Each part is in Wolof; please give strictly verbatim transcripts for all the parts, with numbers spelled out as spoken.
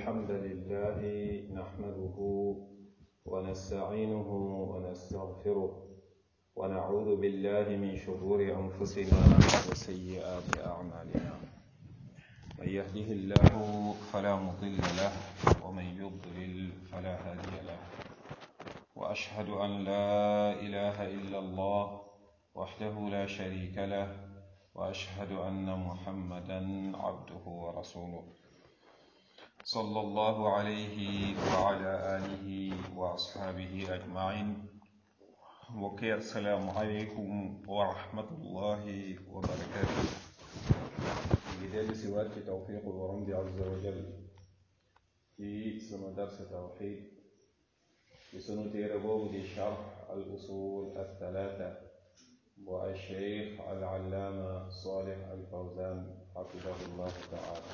الحمد لله نحمده ونستعينه ونستغفره ونعوذ بالله من شرور أنفسنا وسيئات أعمالنا من يهده الله فلا مضل له ومن يضلل فلا هادي له وأشهد أن لا إله إلا الله وحده لا شريك له وأشهد أن محمدا عبده ورسوله صلى الله عليه وعلى آله وأصحابه أجمعين وكي السلام عليكم ورحمة الله وبركاته بدل سوات توفيق ورمض عز وجل في سنة درس توحيد في سنة ربوب دي شرح الأصول الثلاثة والشيخ العلامة صالح الفوزان حفظه الله تعالى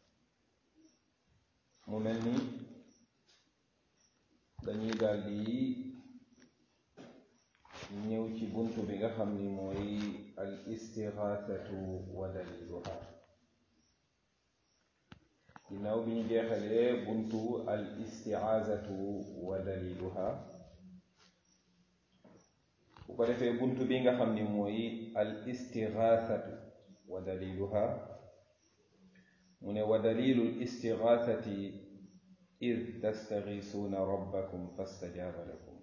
ممني dañuy daal di ñëw ci buntu bi nga xam ni mooy al istighathatu wa daliluha ginnaaw bi ñu jeexalee buntu al isti'azatu wa daliluha bu ko defee buntu bi nga xam ni mooy al istighathatu wa daliluha mu ne wa dalilul istighathati إذ تستغيثون ربكم فاستجاب لكم.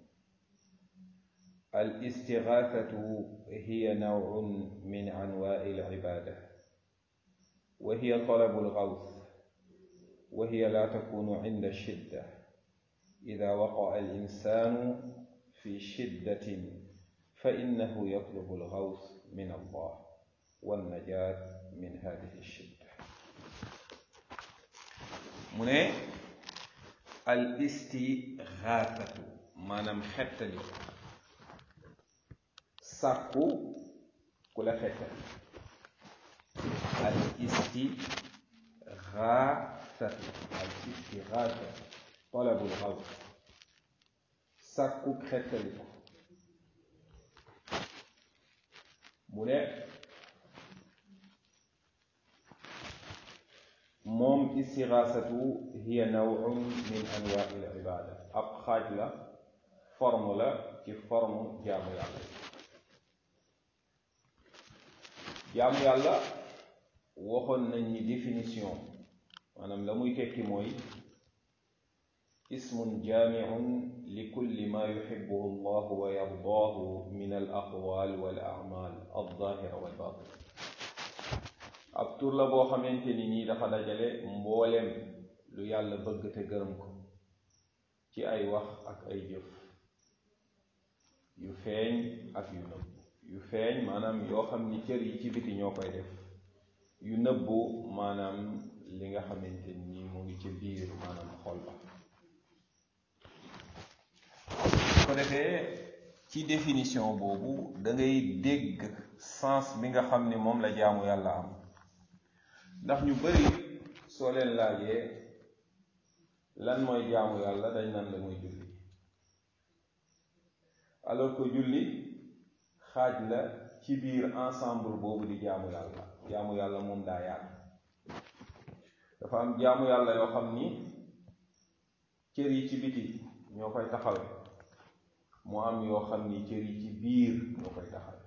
الاستغاثة هي نوع من أنواع العبادة وهي طلب الغوث وهي لا تكون عند الشدة إذا وقع الإنسان في شدة فإنه يطلب الغوث من الله والنجاة من هذه الشدة. من al istighathatu maanaam xettali sàkku ku la xettali al istighathatu al istighathatu talabul ghawth sàkku xettali ko mu ne moom istighaasatu hiya naw'un min anwaa'i al-ibaada ab xaaj la forme la ci forme jaamu yàlla jaamu yàlla waxoon nañ ni définition maanaam la muy tekki mooy ismun jaami'un li kulli ma yuhibbuhu Allahu wa yardaahu min al-aqwaal wal a'maal az-zaahira wal baatina ab tur la boo xamante ni nii dafa dajale mbooleem lu yàlla bëgg te gërëm ko ci ay wax ak ay jëf yu feeñ ak yu nëbb yu feeñ maanaam yoo xam ni cër yi ci biti ñoo koy def yu nëbbu maanaam li nga xamante ni mu ngi ci biir maanaam xol ba ko defee ci définition boobu da ngay dégg sens bi nga xam ni moom la jaamu yàlla am ndax ñu bari soo leen laajee lan mooy jaamu yàlla dañ naan la mooy julli alors que julli xaaj la ci biir ensemble boobu di jaamu yàlla jaamu yàlla moom daa yaatu dafa am jaamu yàlla yoo xam ni cër yi ci biti ñoo koy taxawe mu am yoo xam ni cër yi ci biir ñoo koy taxawe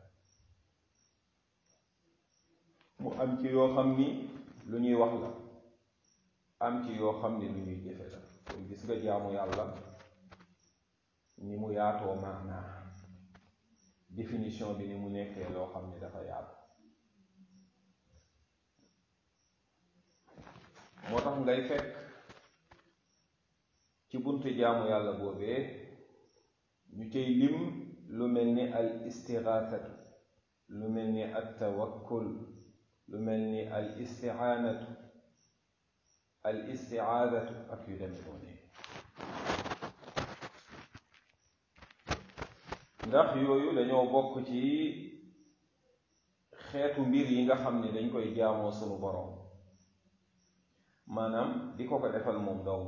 mu am ci yoo xam ni lu ñuy wax la am ci yoo xam ni lu ñuy jëfe la kon gis nga jaamu yàlla ni mu yaatoo maanaa définition bi ni mu nekkee loo xam ni dafa yaatu moo tax ngay fekk ci buntu jaamu yàlla boobee ñu cay lim lu mel ni al istighathatu lu mel ni at tawakkul lu mel ni al isti'aanatu al isti'aadatu ak yu demee noonu ndax yooyu dañoo bokk ci xeetu mbir yi nga xam ne dañ koy jaamoo sunu boroom maanaam di ko ko defal moom dong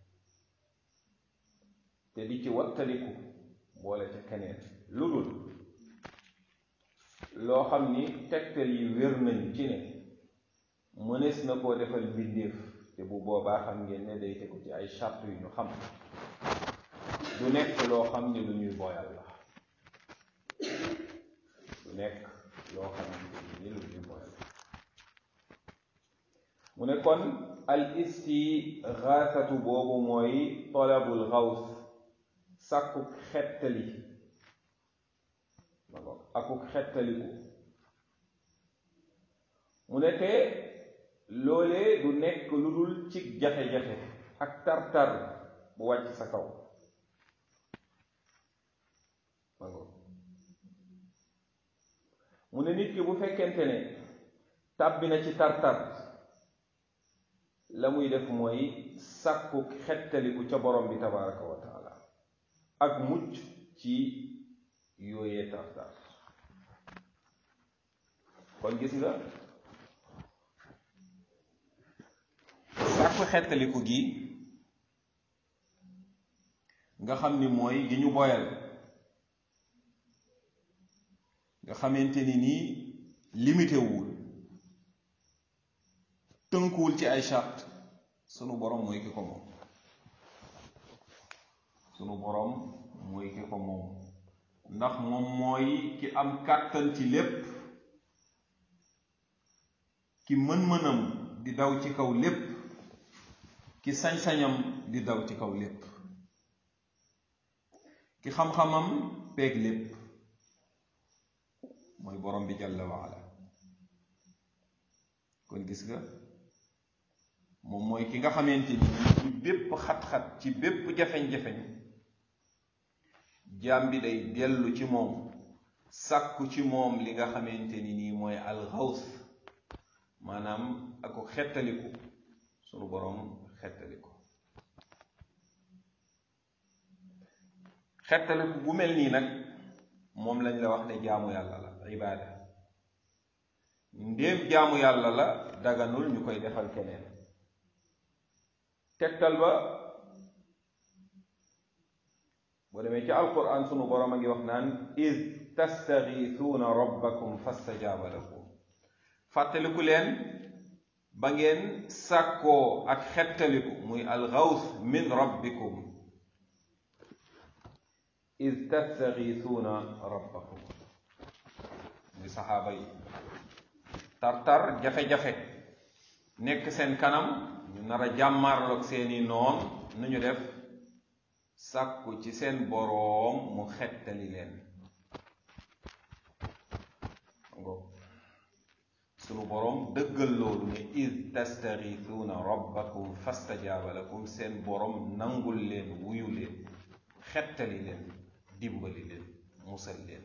te di ci wattaliku boole ca keneen lu dul loo xam ni tegtal yi wér nañ ci ne mënees na koo defal mbindeef te bu boobaa xam ngeen ne day tegu ci ay charte yu ñu xam du nekk loo xam ne lu ñuy boyal la du nekk loo xam ne lu ñuy boyal mu ne kon al istigaasatu boobu mooy talabul xaws sàkkuk xettali akuk xettaliku mu ne te loolee du nekk lu dul ci jafe-jafe ak tar-tar bu wàcc sa kaw mu ne nit ki bu fekkente ne tàbbi na ci tar-tar la muy def mooy sàkku xettaliku ca borom bi tabaraka wa taala ak mucc ci yooyee tar-tar kon gis nga sàkku xettaliku gi nga xam ni mooy gi ñu boyal nga xamante ni nii limité wul tënkuwul ci ay charte sunu borom mooy ki ko moom sunu borom mooy ki ko moom ndax moom mooy ki am kàttan ci lépp ki mën-mënam di daw ci kaw lépp ki sañ-sañam di daw ci kaw lépp ki xam-xamam peeg lépp mooy borom bi jalla waala kon gis nga moom mooy ki nga xamante ni ci bépp xat-xat ci bépp jafeñ-jafeñ jaam bi day dellu ci moom sàkku ci moom li nga xamante ni nii mooy alxaws maanaam ako xettaliku sunu borom xettaliku xettaliku bu mel nii nag moom lañ la wax ne jaamu yàlla la ibaada ndéem jaamu yàlla la daganul ñu koy defal keneen tegtal ba boo demee ci alquran sunu borom a ngi wax naan iz tastagiisuuna rabbakum fastajaaba lakum fàttaliku leen ba ngeen sàkkoo ak xettaliku muy alxaws min rabbikum iz tastagiisuuna rabbakum muy saxaaba yi tar-tar jafe-jafe nekk seen kanam ñu nar a jàmmaarloog seeni noon nu ñu def sàkku ci seen boroom mu xettali leen sunu boroom dëggal loolu ne id tastagiisuuna rabbakum fastajaaba lakum seen boroom nangul leen wuyu leen xettali leen dimbali leen musal leen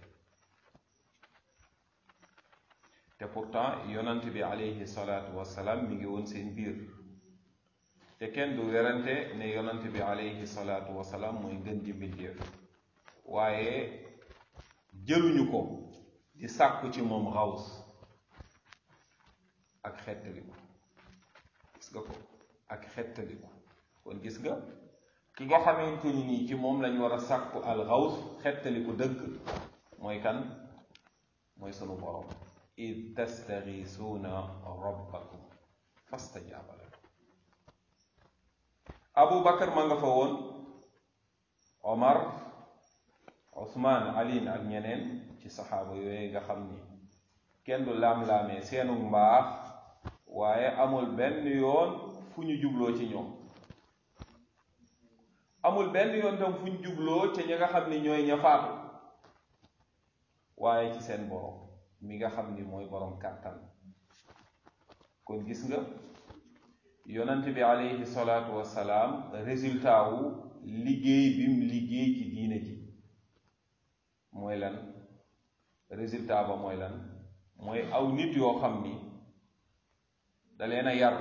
te pourtant yonant bi alayhi salaatu wassalaam mi ngi woon seen biir te kenn du werante ne yonant bi alayhi salaatu wassalaam mooy ngën di mbindéef waaye jëluñu ko di sàkku ci moom xaws ak xettaliku gis nga ko ak xettaliku kon gis nga ki nga xamante ni nii ci moom lañ war a sàkku al xaws xettaliku dëgg mooy kan mooy sunu borom id tastagiisuuna rabbakum fastajaaba lakum Abu Bakar ma nga fa woon Omar Usmaan Ali ak ñeneen ci saxaaba yooyu nga xam ni kenn du laam-laamee seenu mbaax waaye amul benn yoon fu ñu jubloo ci ñoom amul benn yoon tam fu ñu jubloo ca ñi nga xam ni ñooy ña faatu waaye ci seen borom mi nga xam ni mooy borom kàttan kon gis nga yonent bi alayhi salaatu wassalaam résultat wu liggéey bim liggéey ci diine ji mooy lan résultat ba mooy lan mooy aw nit yoo xam ni da leen a yar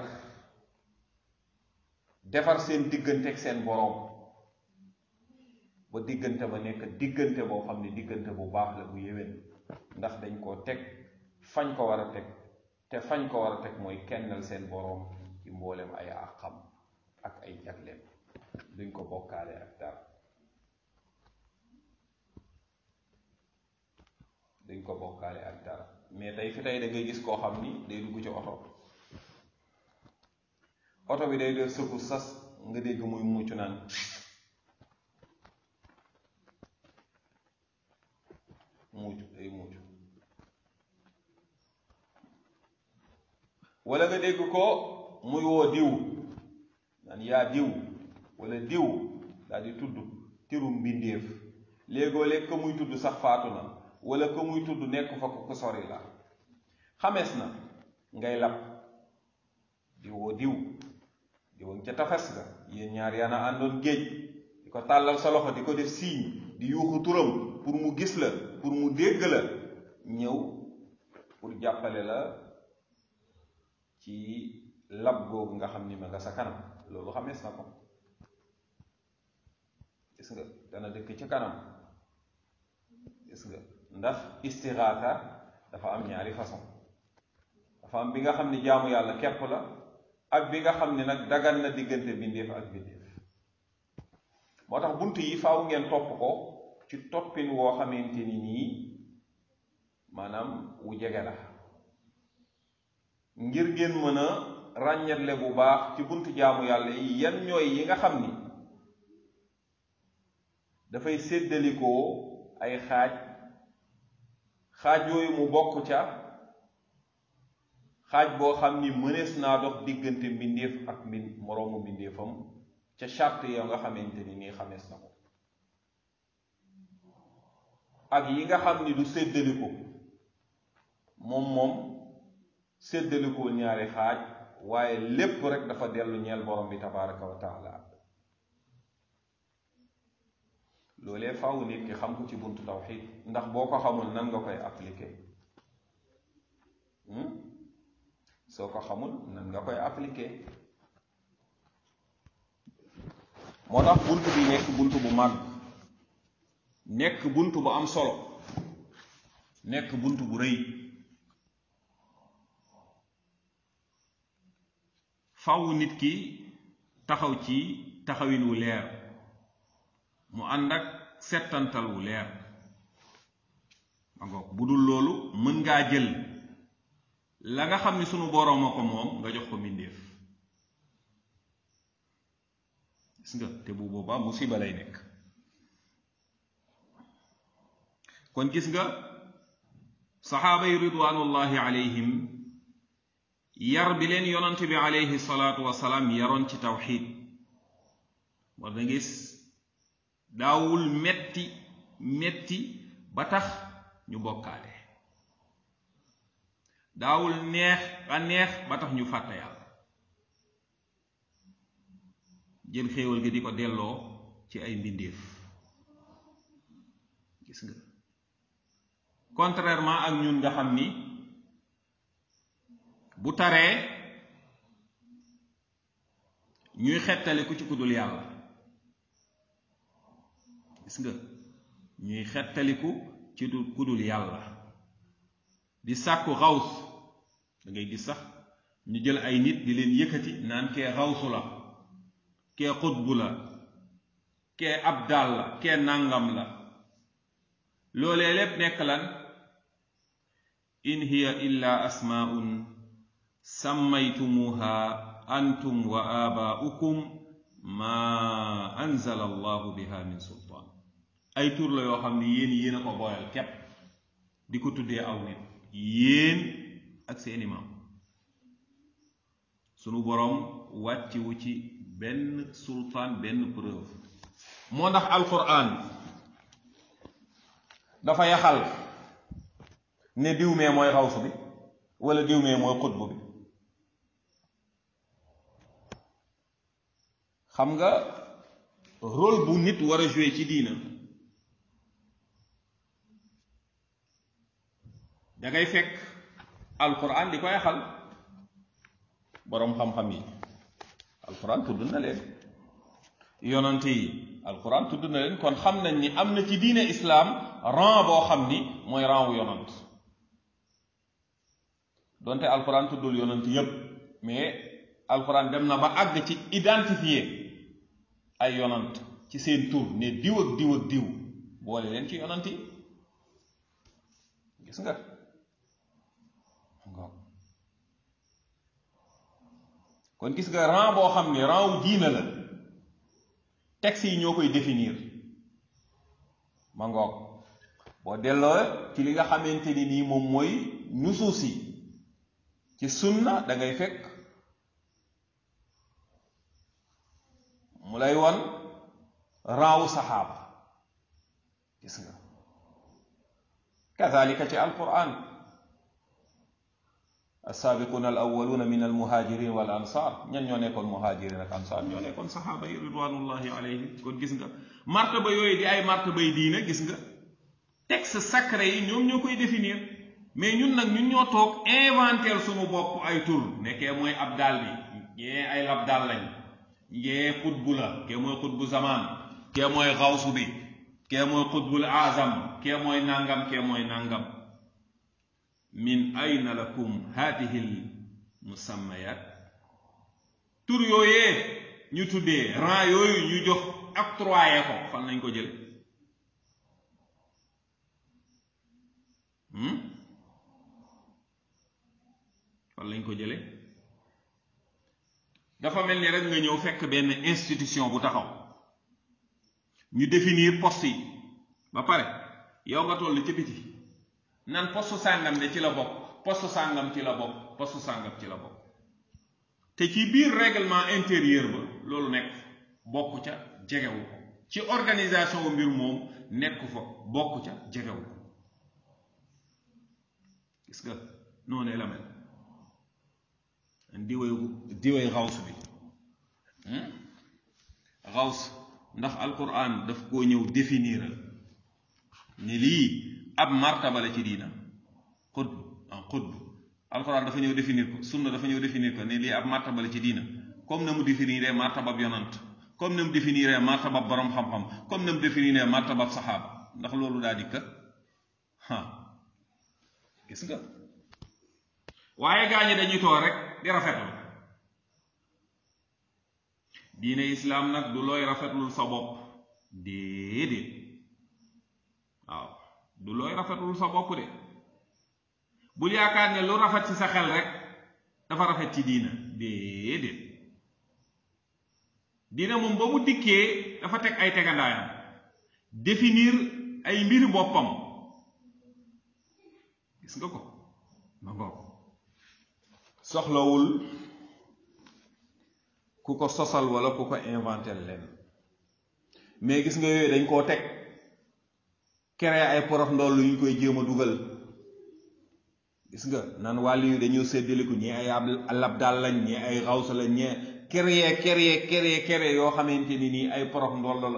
defar seen diggante ak seen boroom ba diggante ba nekk diggante boo xam ni diggante bu baax la bu yéwén ndax dañ koo teg fañ ko war a teg te fañ ko war a teg mooy kennal seen boroom ci mboolem ay àqam ak ay jagleem duñ ko bokkaale ak dara duñ ko bokkaale ak dara mais tey fi tey da ngay gis koo xam ni day dugg ci oto oto bi day def sëku sas nga dégg muy mucc naan mucc day mucc, wala nga dégg ko muy woo diw naan yaa diw wala diw daal di tudd tirum mbindéef, léegoo léeg ko muy tudd sax faatu na wala ko muy tudd nekk fa ko sori la. xamees na ngay lab di woo diw diw ca tafes ga, yéen ñaar yaa na àndoon géej, di ko tàllal sa loxo di ko def signe di yuuxu turam pour mu gis la pour mu dégg la, ñëw pour jàppale la ci lab googu nga xam ni ma nga sa kanam. loolu xamees na ko, gis nga dana dëkk ci kanam, gis nga ndax istixaata dafa am ñaari façon. dafa am bi nga xam ni jaamu yàlla képp la ak bi nga xam ni nag dagan na diggante bindeef ak bindeef. moo tax bunt yi faaw ngeen topp ko ci toppin woo xamante ni nii maanaam wu jege la, ngir ngeen mën a ràññetle bu baax ci buntu jaamu yàlla yi yan ñooy yi nga xam ni dafay séddalikoo ay xaaj, xaaj yooyu mu bokk ca xaaj boo xam ni mënees naa dox diggante mbindeef ak mbi moroomu mbindeefam ca charte yoo nga xamante ni nii xamees na ko, ak yi nga xam ni du séddaliko moom moom séddalikoo ñaari xaaj, waaye lépp rek dafa dellu ñeel borom bi tabaraka wa taala. loolee faaw nit ki xam ko ci buntu tawxid, ndax boo ko xamul nan nga koy appliquer soo ko xamul nan nga koy appliquer. moo tax bunt bi nekk bunt bu màgg, nekk bunt bu am solo, nekk bunt bu rëy. faw nit ki taxaw ci taxawin wu leer, mu ànd ak settantal wu leer. ma ngoog bu dul loolu mën ngaa jël la nga xam ni sunu boroom a ko moom nga jox ko mbindéef, gis nga, te bu boobaa musiba lay nekk. kon gis nga saxaaba yi ridwanullahi alayhim yar bi leen yonant bi alayhi salaatu wasalaam yaroon ci tawxid, war na gis daawul metti metti ba tax ñu bokkaale, daawul neex a neex ba tax ñu fàtte yàlla, jël xéewal gi di ko delloo ci ay mbindeef. gis nga, contrairement ak ñun nga xam ni bu taree ñuy xettaliku ci kudul yàlla, gis nga, ñuy xettaliku ci du kudul yàlla, di sàkku xaws. da ngay gis sax ñu jël ay nit di leen yëkkati naan kee xawsu la, kee xutbu la, kee abdal la, kee nàngam la. loolee lépp nekk lan? in hiya illa asmaa'un sammaytumuha antum wa abaa'ukum ma anzala allahu biha min sultaan. ay tur la yoo xam ne yéen yéen a ko booyal képp di ko tuddee aw nit, yéen ak seeni maam. sunu boroom wàcciwu ci benn sultaan, benn preuve. moo ndax alquran dafa yaxal ne diw mee mooy xawsu bi wala diw mee mooy xutbu bi. xam nga rôle bu nit war a jouer ci diina, da ngay fekk alquran di ko yaxal. boroom xam-xam yi alquran tudd na leen, yonante yi alquran tudd na leen, kon xam nañ ni am na ci diine islaam rang boo xam ni mooy rang wu yonant. donte alquran tuddul yonant yépp, mais alquran dem na ba àgg ci identifier ay yonant ci seen tur, ne diw ak diw ak diw, boole leen ci yonant yi. gis nga, kon gis nga rang boo xam ne rang wu diina la texte yi ñoo koy définir ma ngoog boo delloo ci li nga xamante ni nii moom mooy nusuus yi ci sunna da ngay fekk mu lay won rang wu saxaaba gis nga kadhalika ci alquran السابقون الأولون من المهاجرين والأنصار ñan ñoo nekkoon muhajirin ak ansaar ñoo nekkoon saxaaba yi ridwanullahi alayhim kon gis nga martaba yooyu di ay martaba yi diina gis nga texte sacré yi ñoom ñoo koy définir mais ñun nag ñun ñoo toog inventer suñu bopp ay tur nekkee mooy abdal bi ñee ay labdal lañ ñee xutbu la kee mooy xutbu zaman kee mooy xawsu bi kee mooy xutbul azam kee mooy nangam kee mooy nangam min ayna lakum hadihi l musammayat tur yooyee ñu tuddee rang yooyu ñu jox octroyé ko fan lañ ko jël fan lañ ko jële dafa mel ni rek nga ñëw fekk benn institution bu taxaw ñu définir poste yi ba pare yow nga toll ci biti nan poste sàngam de ci la bokk poste sàngam ci la bokk poste sàngam ci la bokk te ci biir règlement intérieur ba loolu nekk bokk ca jegewu ko ci organisation wu mbir moom nekk fa bokk ca jegewu ko gis nga noonee la mel diway diway xaws bi xaws ndax alquran daf koo ñëw définiral ni lii ab martaba la ci diina xutb en xutb alquran dafa ñëw définir ko sunna dafa ñëw définir ko ni lii ab martaba la ci diina comme na mu définiree martabab yonant comme na mu définiree martabab borom xam-xam comme na mu définiree martabab saxaaba ndax loolu daa dikka ah gis nga waaye gaa ñi dañuy toog rek di rafetlu diine islaam nag du looy rafetlul sa bopp déedéet waaw du looy rafetlul sa bopp de bul yaakaar ne lu rafet ci sa xel rek dafa rafet ci diina déedéet diina moom ba mu dikkee dafa teg ay tegandaayam définir ay mbiri boppam gis nga ko ma ngoog soxlawul ku ko sosal wala ku ko inventel leen mais gis nga yooyu dañ koo teg créer ay porof ndoll yu ñu koy jéem a dugal gis nga naan wàll yu dañoo séddaliku ñi ay labdal lañ ñi ay xawsa lañ ñi créer créer créer créer yoo xamante ni nii ay porof ndoll la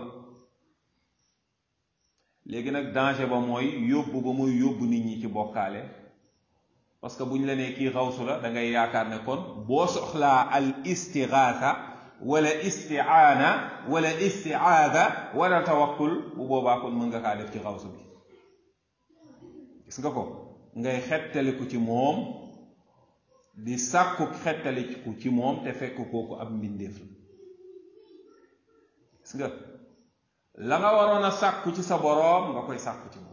léegi nag danger ba mooy yóbbu ba muy yóbbu nit ñi ci bokkaale parce que bu ñu la nee kii xawsu la da ngay yaakaar ne kon boo soxlaa al istigaatha wala istiaana wala istiaada wala tawakkul bu boobaa kon mën nga kaa def ci xawsu bi gis nga ko ngay xettaliku ci moom di sàkku xettaliku ci moom te fekk kooku ab mbindeef la gis nga la nga waroon a sàkku ci sa boroom nga koy sàkku ci moom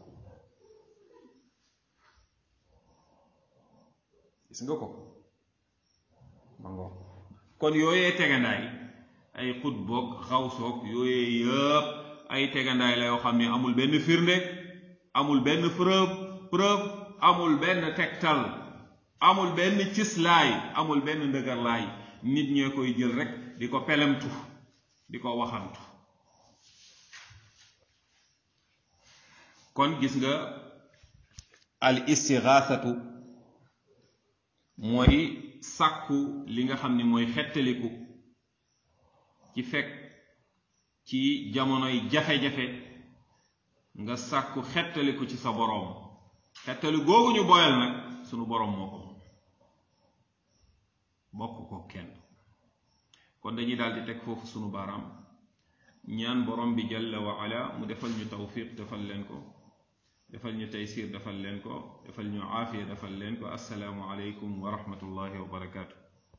gis nga ko ma ngo kon yooyee tegandaay ay xutboog xawsoog yooyee yëpp ay tegandaay la yoo xam ne amul benn firnde amul benn preuve preuve amul benn tegtal amul benn cislaay amul benn ndëgërlaay nit ñee koy jël rek di ko pelemtu di ko waxantu kon gis nga al istighathatu mooy sàkku li nga xam ni mooy xettaliku ci fekk ci jamonoy jafe-jafe nga sàkku xettaliku ci sa boroom xettali googu ñu boyal nag sunu boroom moo ko moom bokk ko kenn kon dañuy daal di teg foofu sunu baaraam ñaan boroom bi jalla wa ala mu defal ñu tawfiq defal leen ko defal ñu taysir defal leen ko defal ñu aafiya defal leen ko assalaamu aleykum wa rahmatullahi wa barakaatu